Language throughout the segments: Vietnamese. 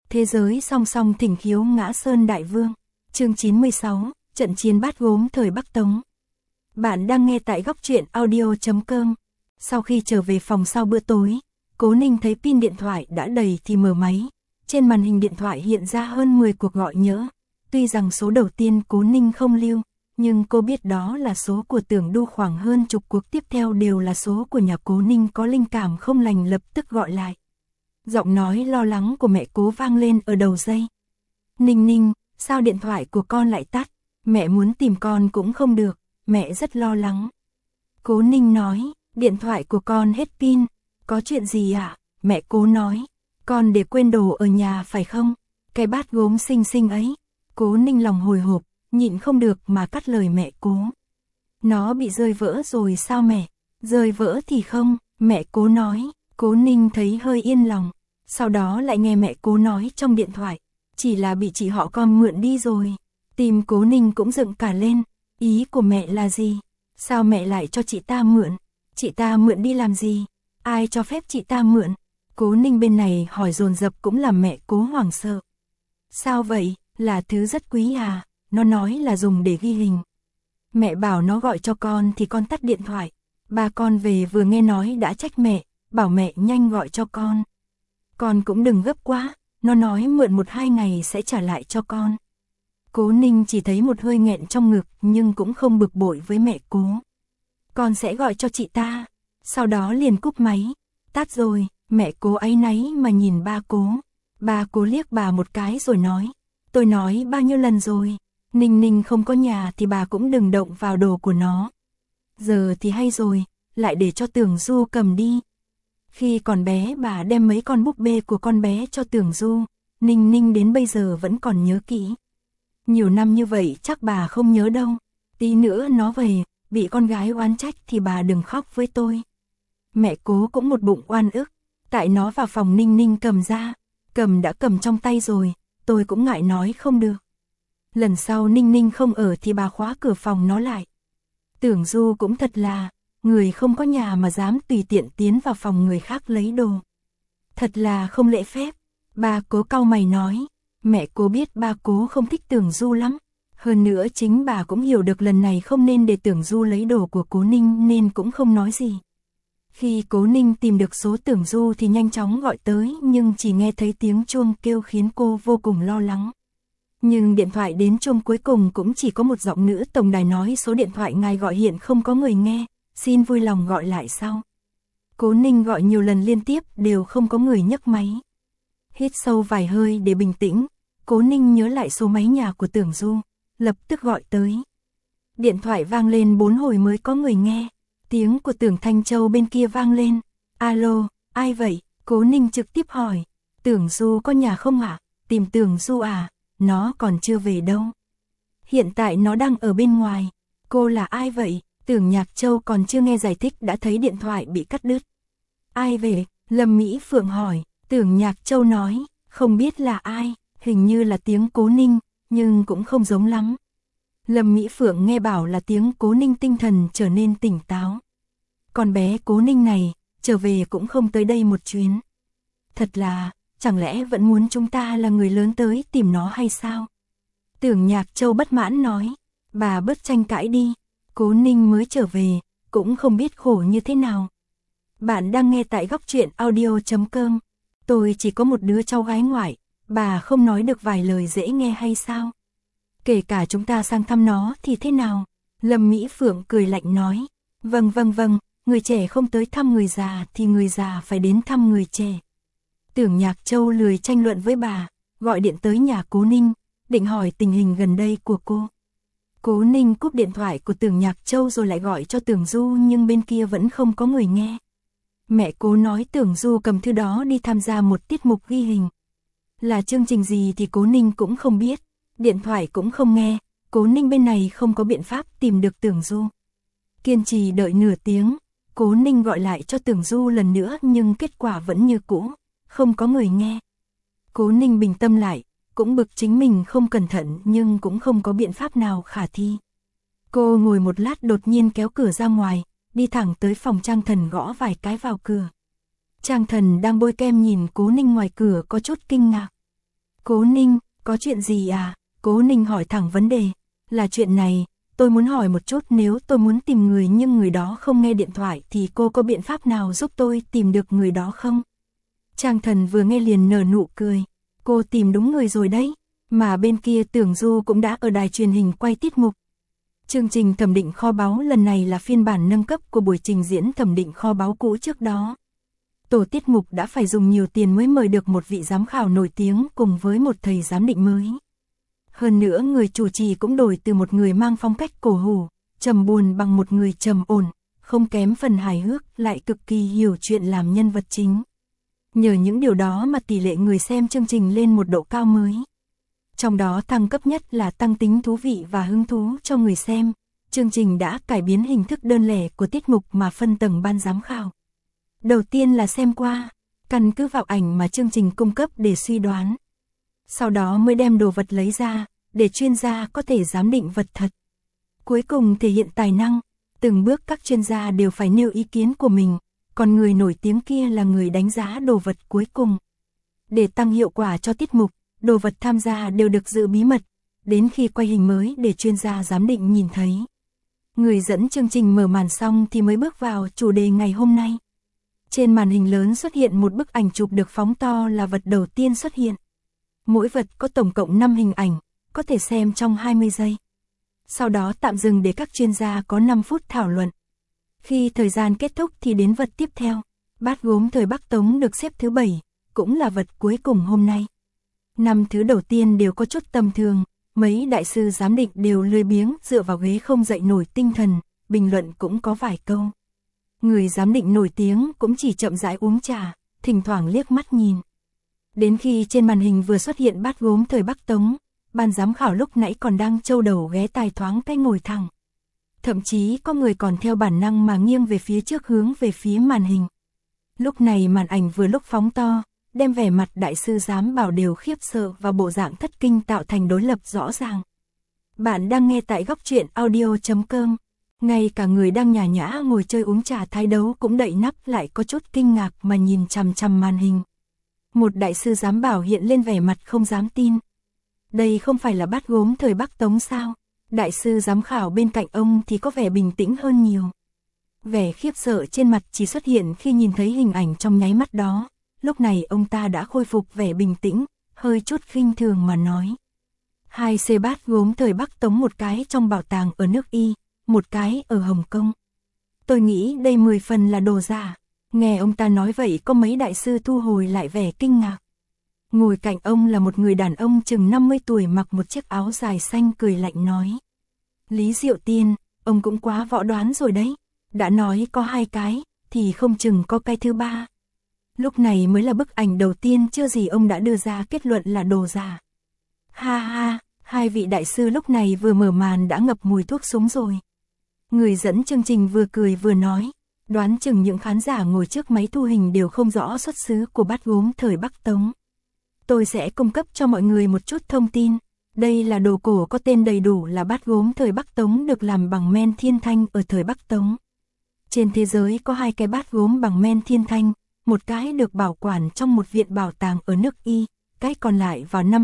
Thế giới song song thỉnh khiếu ngã sơn đại vương. Chương 96, trận chiến bát gốm thời Bắc Tống. Bạn đang nghe tại góc truyện audio.com. Sau khi trở về phòng sau bữa tối, Cố Ninh thấy pin điện thoại đã đầy thì mở máy. Trên màn hình điện thoại hiện ra hơn 10 cuộc gọi nhỡ. Tuy rằng số đầu tiên Cố Ninh không lưu, nhưng cô biết đó là số của Tưởng Du, khoảng hơn chục cuộc tiếp theo đều là số của nhà Cố Ninh. Có linh cảm không lành lập tức gọi lại. Giọng nói lo lắng của mẹ Cố vang lên ở đầu dây. Ninh Ninh, sao điện thoại của con lại tắt? Mẹ muốn tìm con cũng không được, mẹ rất lo lắng. Cố Ninh nói, điện thoại của con hết pin, có chuyện gì ạ? Mẹ Cố nói, con để quên đồ ở nhà phải không? Cái bát gốm xinh xinh ấy. Cố Ninh lòng hồi hộp, nhịn không được mà cắt lời mẹ Cố. Nó bị rơi vỡ rồi sao mẹ? Rơi vỡ thì không, mẹ Cố nói. Cố Ninh thấy hơi yên lòng. Sau đó lại nghe mẹ Cố nói trong điện thoại, chỉ là bị chị họ con mượn đi rồi. Tim Cố Ninh cũng dựng cả lên. Ý của mẹ là gì? Sao mẹ lại cho chị ta mượn? Chị ta mượn đi làm gì? Ai cho phép chị ta mượn? Cố Ninh bên này hỏi dồn dập cũng làm mẹ Cố hoảng sợ. Sao vậy? Là thứ rất quý à? Nó nói là dùng để ghi hình. Mẹ bảo nó gọi cho con thì con tắt điện thoại. Ba con về vừa nghe nói đã trách mẹ, bảo mẹ nhanh gọi cho con. Con cũng đừng gấp quá, nó nói mượn 1-2 ngày sẽ trả lại cho con. Cố Ninh chỉ thấy một hơi nghẹn trong ngực nhưng cũng không bực bội với mẹ Cố. Con sẽ gọi cho chị ta. Sau đó liền cúp máy. Tắt rồi, mẹ Cố áy náy mà nhìn ba Cố. Ba Cố liếc bà một cái rồi nói. Tôi nói bao nhiêu lần rồi, Ninh Ninh không có nhà thì bà cũng đừng động vào đồ của nó. Giờ thì hay rồi, lại để cho Tưởng Du cầm đi. Khi còn bé bà đem mấy con búp bê của con bé cho Tưởng Du, Ninh Ninh đến bây giờ vẫn còn nhớ kỹ. Nhiều năm như vậy chắc bà không nhớ đâu. Tí nữa nó về, bị con gái oán trách thì bà đừng khóc với tôi. Mẹ Cố cũng một bụng oan ức, tại nó vào phòng Ninh Ninh cầm ra, đã cầm trong tay rồi, tôi cũng ngại nói không được. Lần sau Ninh Ninh không ở thì bà khóa cửa phòng nó lại. Tưởng Du cũng thật là, người không có nhà mà dám tùy tiện tiến vào phòng người khác lấy đồ. Thật là không lễ phép. Ba Cố cau mày nói. Mẹ Cố biết ba Cố không thích Tưởng Du lắm. Hơn nữa chính bà cũng hiểu được lần này không nên để Tưởng Du lấy đồ của Cố Ninh nên cũng không nói gì. Khi Cố Ninh tìm được số Tưởng Du thì nhanh chóng gọi tới nhưng chỉ nghe thấy tiếng chuông kêu khiến cô vô cùng lo lắng. Nhưng điện thoại đến chuông cuối cùng cũng chỉ có một giọng nữ tổng đài nói số điện thoại ngài gọi hiện không có người nghe, xin vui lòng gọi lại sau. Cố Ninh gọi nhiều lần liên tiếp đều không có người nhấc máy. Hít sâu vài hơi để bình tĩnh, Cố Ninh nhớ lại số máy nhà của Tưởng Du, lập tức gọi tới. Điện thoại vang lên 4 hồi mới có người nghe, tiếng của Tưởng Thanh Châu bên kia vang lên. Alo, ai vậy? Cố Ninh trực tiếp hỏi. Tưởng Du có nhà không ạ? Tìm Tưởng Du à? Nó còn chưa về đâu. Hiện tại nó đang ở bên ngoài. Cô là ai vậy? Tưởng Nhạc Châu còn chưa nghe giải thích đã thấy điện thoại bị cắt đứt. Ai về? Lâm Mỹ Phượng hỏi. Tưởng Nhạc Châu nói, không biết là ai, hình như là tiếng Cố Ninh, nhưng cũng không giống lắm. Lâm Mỹ Phượng nghe bảo là tiếng Cố Ninh tinh thần trở nên tỉnh táo. Con bé Cố Ninh này, trở về cũng không tới đây một chuyến. Thật là, chẳng lẽ vẫn muốn chúng ta là người lớn tới tìm nó hay sao? Tưởng Nhạc Châu bất mãn nói, bà bớt tranh cãi đi, Cố Ninh mới trở về, cũng không biết khổ như thế nào. Bạn đang nghe tại góc truyện audio.com. Tôi chỉ có một đứa cháu gái ngoại, bà không nói được vài lời dễ nghe hay sao? Kể cả chúng ta sang thăm nó thì thế nào? Lâm Mỹ Phượng cười lạnh nói. Vâng, người trẻ không tới thăm người già thì người già phải đến thăm người trẻ. Tưởng Nhạc Châu lười tranh luận với bà, gọi điện tới nhà Cố Ninh, định hỏi tình hình gần đây của cô. Cố Ninh cúp điện thoại của Tưởng Nhạc Châu rồi lại gọi cho Tưởng Du nhưng bên kia vẫn không có người nghe. Mẹ Cố nói Tưởng Du cầm thư đó đi tham gia một tiết mục ghi hình. Là chương trình gì thì Cố Ninh cũng không biết, điện thoại cũng không nghe, Cố Ninh bên này không có biện pháp tìm được Tưởng Du. Kiên trì đợi nửa tiếng, Cố Ninh gọi lại cho Tưởng Du lần nữa nhưng kết quả vẫn như cũ, không có người nghe. Cố Ninh bình tâm lại, cũng bực chính mình không cẩn thận nhưng cũng không có biện pháp nào khả thi. Cô ngồi một lát đột nhiên kéo cửa ra ngoài, đi thẳng tới phòng Trang Thần gõ vài cái vào cửa. Trang Thần đang bôi kem nhìn Cố Ninh ngoài cửa có chút kinh ngạc. Cố Ninh, có chuyện gì à? Cố Ninh hỏi thẳng vấn đề. Là chuyện này, tôi muốn hỏi một chút, nếu tôi muốn tìm người nhưng người đó không nghe điện thoại thì cô có biện pháp nào giúp tôi tìm được người đó không? Trang Thần vừa nghe liền nở nụ cười. Cô tìm đúng người rồi đấy, mà bên kia Tưởng Du cũng đã ở đài truyền hình quay tiết mục. Chương trình thẩm định kho báu lần này là phiên bản nâng cấp của buổi trình diễn thẩm định kho báu cũ trước đó. Tổ tiết mục đã phải dùng nhiều tiền mới mời được một vị giám khảo nổi tiếng cùng với một thầy giám định mới. Hơn nữa người chủ trì cũng đổi từ một người mang phong cách cổ hủ, trầm buồn bằng một người trầm ổn, không kém phần hài hước, lại cực kỳ hiểu chuyện làm nhân vật chính. Nhờ những điều đó mà tỷ lệ người xem chương trình lên một độ cao mới. Trong đó thăng cấp nhất là tăng tính thú vị và hứng thú cho người xem. Chương trình đã cải biến hình thức đơn lẻ của tiết mục mà phân tầng ban giám khảo. Đầu tiên là xem qua, căn cứ vào ảnh mà chương trình cung cấp để suy đoán. Sau đó mới đem đồ vật lấy ra, để chuyên gia có thể giám định vật thật. Cuối cùng thể hiện tài năng, từng bước các chuyên gia đều phải nêu ý kiến của mình, còn người nổi tiếng kia là người đánh giá đồ vật cuối cùng. Để tăng hiệu quả cho tiết mục, đồ vật tham gia đều được giữ bí mật, đến khi quay hình mới để chuyên gia giám định nhìn thấy. Người dẫn chương trình mở màn xong thì mới bước vào chủ đề ngày hôm nay. Trên màn hình lớn xuất hiện một bức ảnh chụp được phóng to là vật đầu tiên xuất hiện. Mỗi vật có tổng cộng 5 hình ảnh, có thể xem trong 20 giây. Sau đó tạm dừng để các chuyên gia có 5 phút thảo luận. Khi thời gian kết thúc thì đến vật tiếp theo. Bát gốm thời Bắc Tống được xếp thứ 7, cũng là vật cuối cùng hôm nay. 5 thứ đầu tiên đều có chút tầm thường, mấy đại sư giám định đều lười biếng dựa vào ghế không dậy nổi tinh thần, bình luận cũng có vài câu. Người giám định nổi tiếng cũng chỉ chậm rãi uống trà, thỉnh thoảng liếc mắt nhìn. Đến khi trên màn hình vừa xuất hiện bát gốm thời Bắc Tống, ban giám khảo lúc nãy còn đang châu đầu ghé tai thoáng cái ngồi thẳng. Thậm chí có người còn theo bản năng mà nghiêng về phía trước hướng về phía màn hình. Lúc này màn ảnh vừa lúc phóng to, đem vẻ mặt đại sư giám bảo đều khiếp sợ và bộ dạng thất kinh tạo thành đối lập rõ ràng. Bạn đang nghe tại góc truyện audio.com. Ngay cả người đang nhả nhã ngồi chơi uống trà thái đấu cũng đậy nắp lại có chút kinh ngạc mà nhìn chằm chằm màn hình. Một đại sư giám bảo hiện lên vẻ mặt không dám tin. Đây không phải là bát gốm thời Bắc Tống sao? Đại sư giám khảo bên cạnh ông thì có vẻ bình tĩnh hơn nhiều. Vẻ khiếp sợ trên mặt chỉ xuất hiện khi nhìn thấy hình ảnh trong nháy mắt đó. Lúc này ông ta đã khôi phục vẻ bình tĩnh, hơi chút khinh thường mà nói. 2 xe bát gốm thời Bắc Tống, một cái trong bảo tàng ở nước Y, một cái ở Hồng Kông. Tôi nghĩ đây 10 phần là đồ giả. Nghe ông ta nói vậy có mấy đại sư thu hồi lại vẻ kinh ngạc. Ngồi cạnh ông là một người đàn ông chừng 50 tuổi mặc một chiếc áo dài xanh cười lạnh nói. Lý Diệu Tiên, ông cũng quá võ đoán rồi đấy. Đã nói có 2 cái, thì không chừng có cái thứ 3. Lúc này mới là bức ảnh đầu tiên chưa gì ông đã đưa ra kết luận là đồ giả. Ha ha, 2 vị đại sư lúc này vừa mở màn đã ngập mùi thuốc súng rồi. Người dẫn chương trình vừa cười vừa nói, đoán chừng những khán giả ngồi trước máy thu hình đều không rõ xuất xứ của bát gốm thời Bắc Tống. Tôi sẽ cung cấp cho mọi người một chút thông tin. Đây là đồ cổ có tên đầy đủ là bát gốm thời Bắc Tống được làm bằng men thiên thanh ở thời Bắc Tống. Trên thế giới có 2 cái bát gốm bằng men thiên thanh, một cái được bảo quản trong một viện bảo tàng ở nước Y, cái còn lại vào năm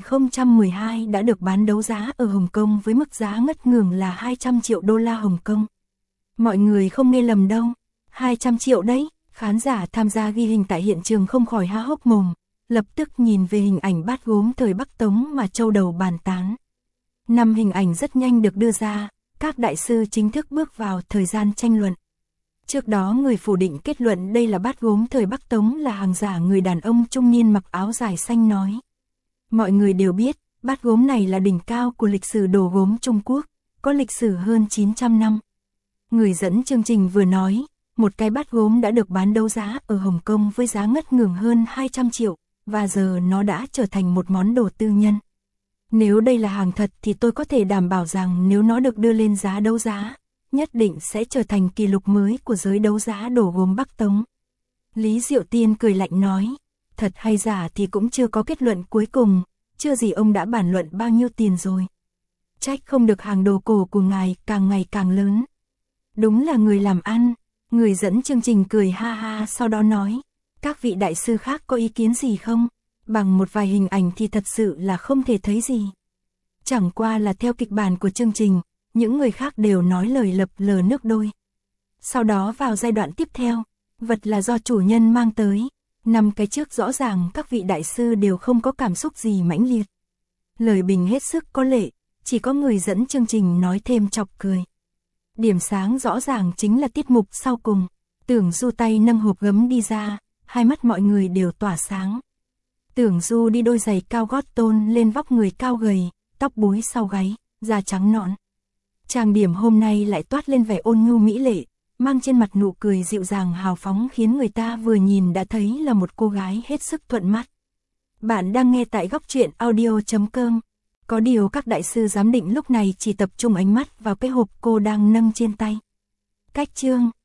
2012 đã được bán đấu giá ở Hồng Kông với mức giá ngất ngưỡng là 200 triệu đô la Hồng Kông. Mọi người không nghe lầm đâu, 200 triệu đấy, khán giả tham gia ghi hình tại hiện trường không khỏi há hốc mồm, lập tức nhìn về hình ảnh bát gốm thời Bắc Tống mà châu đầu bàn tán. 5 hình ảnh rất nhanh được đưa ra, các đại sư chính thức bước vào thời gian tranh luận. Trước đó người phủ định kết luận đây là bát gốm thời Bắc Tống là hàng giả người đàn ông trung niên mặc áo dài xanh nói. Mọi người đều biết, bát gốm này là đỉnh cao của lịch sử đồ gốm Trung Quốc, có lịch sử hơn 900 năm. Người dẫn chương trình vừa nói, một cái bát gốm đã được bán đấu giá ở Hồng Kông với giá ngất ngưỡng hơn 200 triệu, và giờ nó đã trở thành một món đồ tư nhân. Nếu đây là hàng thật thì tôi có thể đảm bảo rằng nếu nó được đưa lên giá đấu giá, nhất định sẽ trở thành kỷ lục mới của giới đấu giá đồ gốm Bắc Tống. Lý Diệu Tiên cười lạnh nói, thật hay giả thì cũng chưa có kết luận cuối cùng, chưa gì ông đã bàn luận bao nhiêu tiền rồi. Trách không được hàng đồ cổ của ngài càng ngày càng lớn. Đúng là người làm ăn, người dẫn chương trình cười ha ha sau đó nói, các vị đại sư khác có ý kiến gì không? Bằng một vài hình ảnh thì thật sự là không thể thấy gì. Chẳng qua là theo kịch bản của chương trình, những người khác đều nói lời lập lờ nước đôi. Sau đó vào giai đoạn tiếp theo, vật là do chủ nhân mang tới. 5 cái trước rõ ràng các vị đại sư đều không có cảm xúc gì mãnh liệt. Lời bình hết sức có lệ, chỉ có người dẫn chương trình nói thêm chọc cười. Điểm sáng rõ ràng chính là tiết mục sau cùng. Tưởng Du tay nâng hộp gấm đi ra, hai mắt mọi người đều tỏa sáng. Tưởng Du đi đôi giày cao gót tôn lên vóc người cao gầy, tóc búi sau gáy, da trắng nõn. Trang điểm hôm nay lại toát lên vẻ ôn nhu mỹ lệ, mang trên mặt nụ cười dịu dàng hào phóng khiến người ta vừa nhìn đã thấy là một cô gái hết sức thuận mắt. Bạn đang nghe tại góc truyện audio.com. Có điều các đại sư giám định lúc này chỉ tập trung ánh mắt vào cái hộp cô đang nâng trên tay. Cách chương